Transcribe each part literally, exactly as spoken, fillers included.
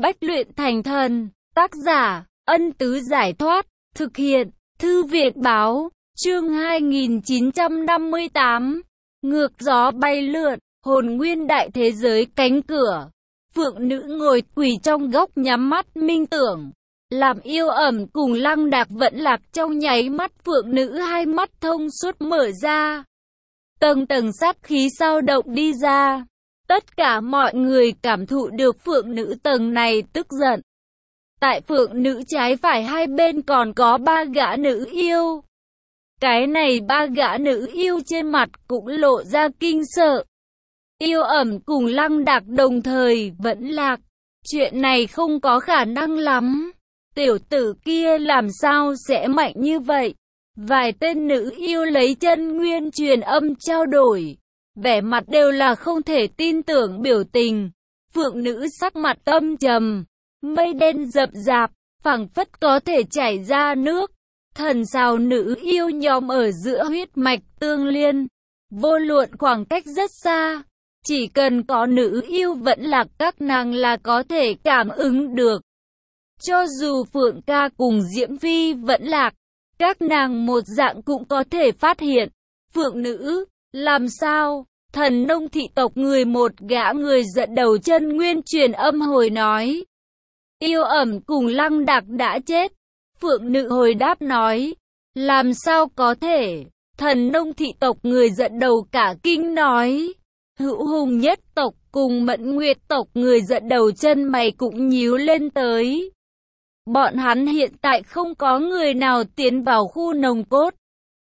Bách luyện thành thần. Tác giả, Ân Tứ Giải Thoát. Thực hiện, Thư viện Báo. Chương hai nghìn chín trăm năm mươi tám. Ngược gió bay lượn, hồn nguyên đại thế giới cánh cửa. Phượng nữ ngồi quỳ trong góc nhắm mắt minh tưởng. Làm yêu ẩm cùng Lăng Đạc vẫn lạc trong nháy mắt, phượng nữ hai mắt thông suốt mở ra. Tầng tầng sát khí sao động đi ra. Tất cả mọi người cảm thụ được phượng nữ tầng này tức giận. Tại phượng nữ trái phải hai bên còn có ba gã nữ yêu. Cái này ba gã nữ yêu trên mặt cũng lộ ra kinh sợ. Yêu ẩm cùng Lăng Đạc đồng thời vẫn lạc. Chuyện này không có khả năng lắm. Tiểu tử kia làm sao sẽ mạnh như vậy? Vài tên nữ yêu lấy chân nguyên truyền âm trao đổi. Vẻ mặt đều là không thể tin tưởng biểu tình. Phượng nữ sắc mặt âm trầm. Mây đen rậm rạp, phảng phất có thể chảy ra nước. Thần sao nữ yêu nhóm ở giữa huyết mạch tương liên. Vô luận khoảng cách rất xa. Chỉ cần có nữ yêu vẫn lạc, các nàng là có thể cảm ứng được. Cho dù Phượng ca cùng Diễm Phi vẫn lạc, các nàng một dạng cũng có thể phát hiện. Phượng nữ, làm sao? Thần nông thị tộc người một gã người dẫn đầu chân nguyên truyền âm hồi nói. Yêu ẩm cùng Lăng Đạc đã chết. Phượng nữ hồi đáp nói. Làm sao có thể? Thần nông thị tộc người dẫn đầu cả kinh nói. Hữu hùng nhất tộc cùng Mẫn Nguyệt tộc người dẫn đầu chân mày cũng nhíu lên tới. Bọn hắn hiện tại không có người nào tiến vào khu nồng cốt.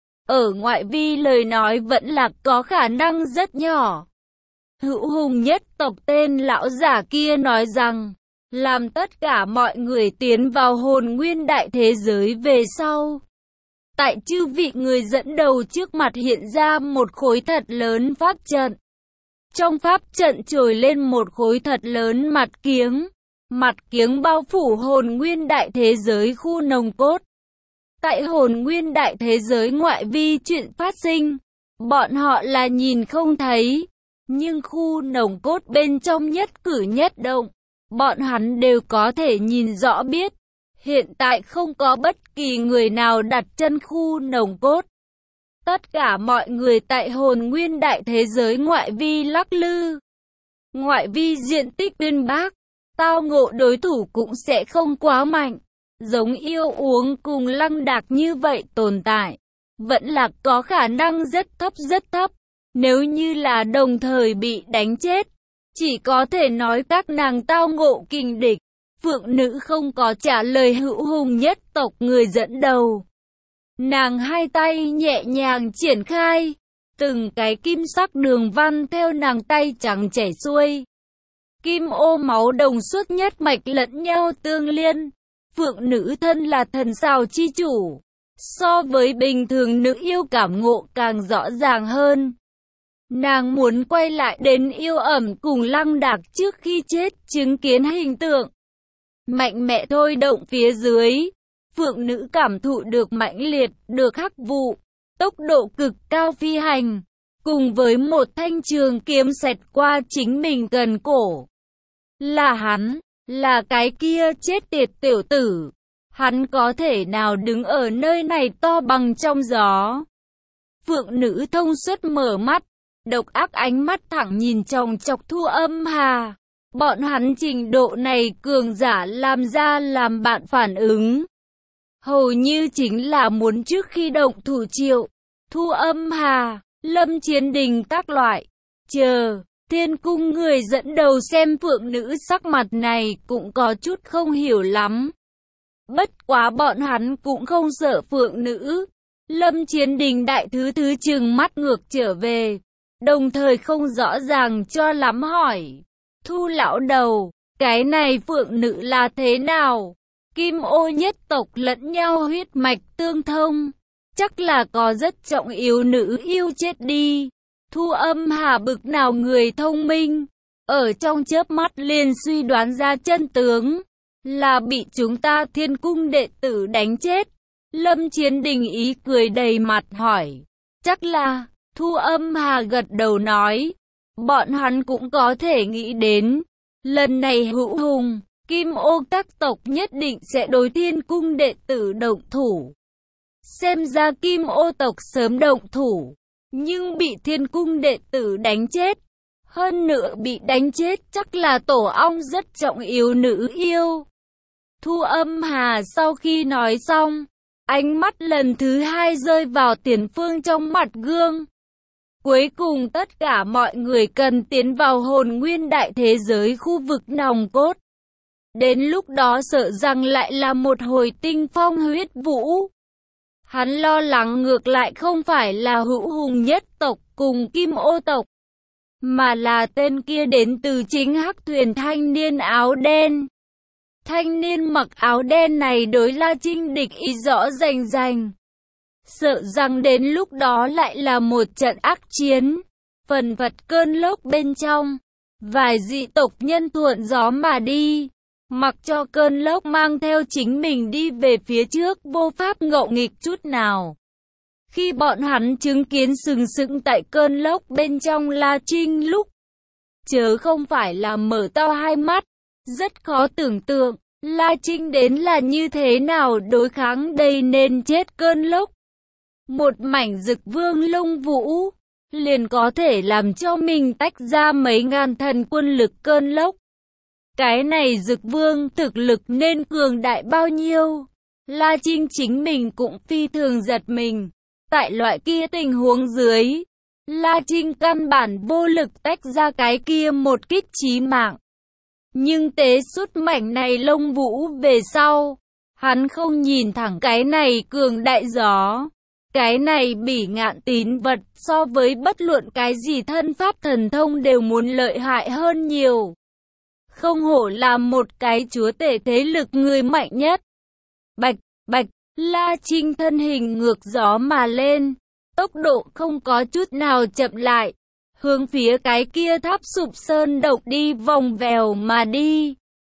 Ở ngoại vi lời nói vẫn là có khả năng rất nhỏ. Hữu hùng nhất tộc tên lão giả kia nói rằng, làm tất cả mọi người tiến vào hồn nguyên đại thế giới về sau. Tại chư vị người dẫn đầu trước mặt hiện ra một khối thật lớn pháp trận. Trong pháp trận trồi lên một khối thật lớn mặt kiếng. Mặt kiếng bao phủ hồn nguyên đại thế giới khu nồng cốt. Tại hồn nguyên đại thế giới ngoại vi chuyện phát sinh, bọn họ là nhìn không thấy. Nhưng khu nồng cốt bên trong nhất cử nhất động, bọn hắn đều có thể nhìn rõ biết. Hiện tại không có bất kỳ người nào đặt chân khu nồng cốt. Tất cả mọi người tại hồn nguyên đại thế giới ngoại vi lắc lư. Ngoại vi diện tích uyên bác, tao ngộ đối thủ cũng sẽ không quá mạnh. Giống yêu uống cùng Lăng Đạc như vậy tồn tại, vẫn là có khả năng rất thấp rất thấp. Nếu như là đồng thời bị đánh chết, chỉ có thể nói các nàng tao ngộ kình địch. Phượng nữ không có trả lời hữu hùng nhất tộc người dẫn đầu. Nàng hai tay nhẹ nhàng triển khai, từng cái kim sắc đường văn theo nàng tay trắng chảy xuôi. Kim ô máu đồng suốt nhất mạch lẫn nhau tương liên. Phượng nữ thân là thần sao chi chủ, so với bình thường nữ yêu cảm ngộ càng rõ ràng hơn. Nàng muốn quay lại đến yêu ẩm cùng Lăng Đạc trước khi chết, chứng kiến hình tượng mạnh mẽ thôi động phía dưới. Phượng nữ cảm thụ được mãnh liệt, được hắc vụ, tốc độ cực cao phi hành, cùng với một thanh trường kiếm xẹt qua chính mình gần cổ. Là hắn, là cái kia chết tiệt tiểu tử. Hắn có thể nào đứng ở nơi này to bằng trong gió? Phượng nữ thông suốt mở mắt, độc ác ánh mắt thẳng nhìn chòng chọc Thu Âm Hà. Bọn hắn trình độ này cường giả làm ra làm bạn phản ứng. Hầu như chính là muốn trước khi động thủ triệu, Thu Âm Hà, Lâm Chiến Đình các loại. Chờ, Thiên cung người dẫn đầu xem phượng nữ sắc mặt này cũng có chút không hiểu lắm. Bất quá bọn hắn cũng không sợ phượng nữ. Lâm Chiến Đình đại thứ thứ trừng mắt ngược trở về, đồng thời không rõ ràng cho lắm hỏi. Thu lão đầu, cái này phượng nữ là thế nào? Kim ô nhất tộc lẫn nhau huyết mạch tương thông, chắc là có rất trọng yếu nữ yêu chết đi. Thu Âm Hà bực nào người thông minh, ở trong chớp mắt liền suy đoán ra chân tướng, là bị chúng ta Thiên cung đệ tử đánh chết. Lâm Chiến Đình ý cười đầy mặt hỏi, chắc là. Thu Âm Hà gật đầu nói, bọn hắn cũng có thể nghĩ đến, lần này hữu hùng, Kim Ô các tộc nhất định sẽ đối Thiên Cung đệ tử động thủ. Xem ra Kim Ô tộc sớm động thủ, nhưng bị Thiên Cung đệ tử đánh chết. Hơn nữa bị đánh chết chắc là tổ ong rất trọng yếu nữ yêu. Thu Âm Hà sau khi nói xong, ánh mắt lần thứ hai rơi vào Tiền Phương trong mặt gương. Cuối cùng tất cả mọi người cần tiến vào hồn nguyên đại thế giới khu vực nòng cốt. Đến lúc đó sợ rằng lại là một hồi tinh phong huyết vũ. Hắn lo lắng ngược lại không phải là Hữu Hùng nhất tộc cùng Kim Ô tộc, mà là tên kia đến từ chính Hắc Thuyền thanh niên áo đen. Thanh niên mặc áo đen này đối La Trinh địch ý rõ rành rành. Sợ rằng đến lúc đó lại là một trận ác chiến. Phần phật cơn lốc bên trong, vài dị tộc nhân thuận gió mà đi, mặc cho cơn lốc mang theo chính mình đi về phía trước vô pháp ngộ nghịch chút nào. Khi bọn hắn chứng kiến sừng sững tại cơn lốc bên trong La Trinh lúc, chớ không phải là mở to hai mắt, rất khó tưởng tượng, La Trinh đến là như thế nào đối kháng đây nên chết cơn lốc. Một mảnh Dực Vương lông vũ, liền có thể làm cho mình tách ra mấy ngàn thần quân lực cơn lốc. Cái này Dực Vương thực lực nên cường đại bao nhiêu? La Trinh chính mình cũng phi thường giật mình. Tại loại kia tình huống dưới, La Trinh căn bản vô lực tách ra cái kia một kích chí mạng. Nhưng tế xuất mảnh này lông vũ về sau, hắn không nhìn thẳng cái này cường đại gió. Cái này bỉ ngạn tín vật so với bất luận cái gì thân pháp thần thông đều muốn lợi hại hơn nhiều. Không hổ là một cái chúa tể thế lực người mạnh nhất. Bạch, bạch, La Trinh thân hình ngược gió mà lên, tốc độ không có chút nào chậm lại, hướng phía cái kia tháp sụp sơn động đi vòng vèo mà đi.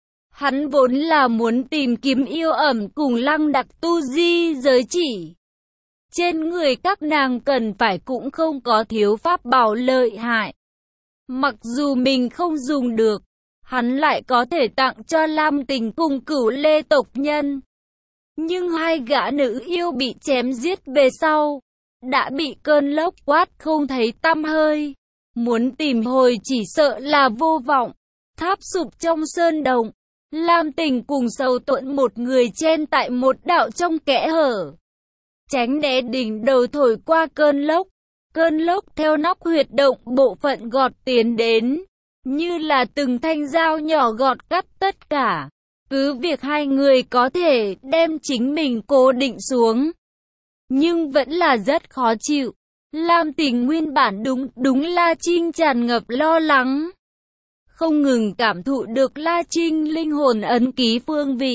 Hắn vốn là muốn tìm kiếm yêu ẩm cùng Lăng Đặc tu di giới chỉ. Trên người các nàng cần phải cũng không có thiếu pháp bảo lợi hại. Mặc dù mình không dùng được, hắn lại có thể tặng cho Lam Tình cùng Cửu Lê tộc nhân. Nhưng hai gã nữ yêu bị chém giết về sau, đã bị cơn lốc quát không thấy tăm hơi. Muốn tìm hồi chỉ sợ là vô vọng. Tháp sụp trong sơn động, Lam Tình cùng Sầu Tuẫn một người chen tại một đạo trong kẽ hở, tránh né đỉnh đầu thổi qua cơn lốc. Cơn lốc theo nóc huyệt động bộ phận gọt tiến đến, như là từng thanh dao nhỏ gọt cắt tất cả. Cứ việc hai người có thể đem chính mình cố định xuống, nhưng vẫn là rất khó chịu. Lam Tình nguyên bản đúng đúng La Trinh tràn ngập lo lắng, không ngừng cảm thụ được La Trinh linh hồn ấn ký phương vị.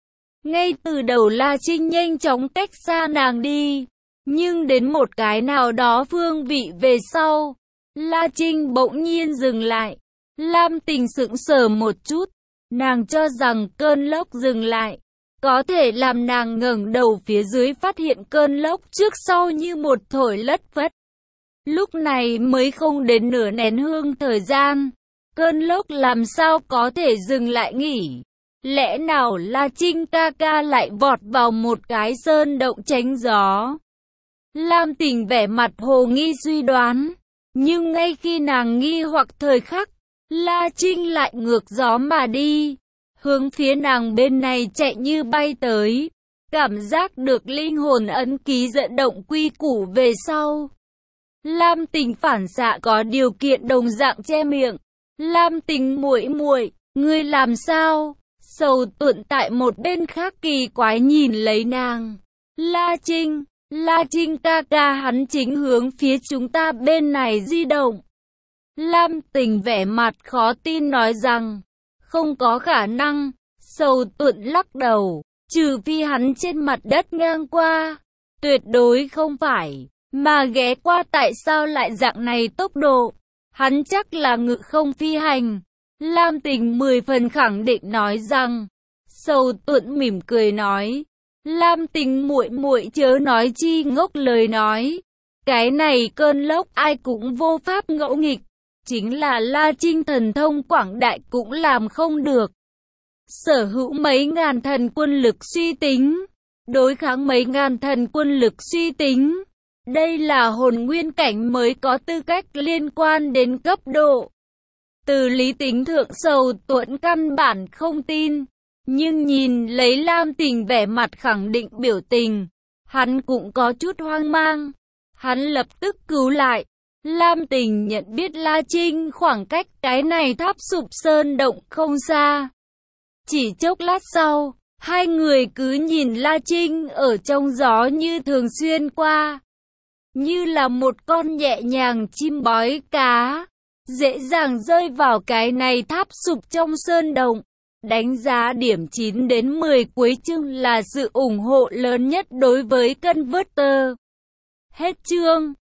Ngay từ đầu La Trinh nhanh chóng cách xa nàng đi, nhưng đến một cái nào đó phương vị về sau, La Trinh bỗng nhiên dừng lại. Lam Tình sững sờ một chút, nàng cho rằng cơn lốc dừng lại, có thể làm nàng ngẩng đầu phía dưới phát hiện cơn lốc trước sau như một thổi lất phất. Lúc này mới không đến nửa nén hương thời gian, cơn lốc làm sao có thể dừng lại nghỉ? Lẽ nào La Trinh ca ca lại vọt vào một cái sơn động tránh gió? Lam Tình vẻ mặt hồ nghi suy đoán, nhưng ngay khi nàng nghi hoặc thời khắc, La Trinh lại ngược gió mà đi, hướng phía nàng bên này chạy như bay tới. Cảm giác được linh hồn ấn ký dẫn động quy củ về sau, Lam Tình phản xạ có điều kiện đồng dạng che miệng. Lam Tình muội muội, ngươi làm sao? Sầu Tuẫn tại một bên khác kỳ quái nhìn lấy nàng. La Trinh, La Trinh ca ca hắn chính hướng phía chúng ta bên này di động. Lam Tình vẻ mặt khó tin nói rằng, không có khả năng. Sầu Tuẫn lắc đầu, trừ phi hắn trên mặt đất ngang qua, tuyệt đối không phải, mà ghé qua tại sao lại dạng này tốc độ, hắn chắc là ngự không phi hành. Lam Tình mười phần khẳng định nói rằng. Sầu Tuẫn mỉm cười nói, Lam Tình muội muội chớ nói chi ngốc lời nói, cái này cơn lốc ai cũng vô pháp ngẫu nghịch, chính là La Trinh thần thông quảng đại cũng làm không được. sở hữu mấy ngàn thần quân lực suy tính, đối kháng mấy ngàn thần quân lực suy tính. Đây là hồn nguyên cảnh mới có tư cách liên quan đến cấp độ. Từ lý tính thượng Sầu Tuẫn căn bản không tin, nhưng nhìn lấy Lam Tình vẻ mặt khẳng định biểu tình, hắn cũng có chút hoang mang. Hắn lập tức cứu lại. Lam Tình nhận biết La Trinh khoảng cách cái này tháp sụp sơn động không xa. Chỉ chốc lát sau, hai người cứ nhìn La Trinh ở trong gió như thường xuyên qua. Như là một con nhẹ nhàng chim bói cá, dễ dàng rơi vào cái này tháp sụp trong sơn động. Đánh giá điểm chín đến mười cuối chương là sự ủng hộ lớn nhất đối với Converter. Hết chương.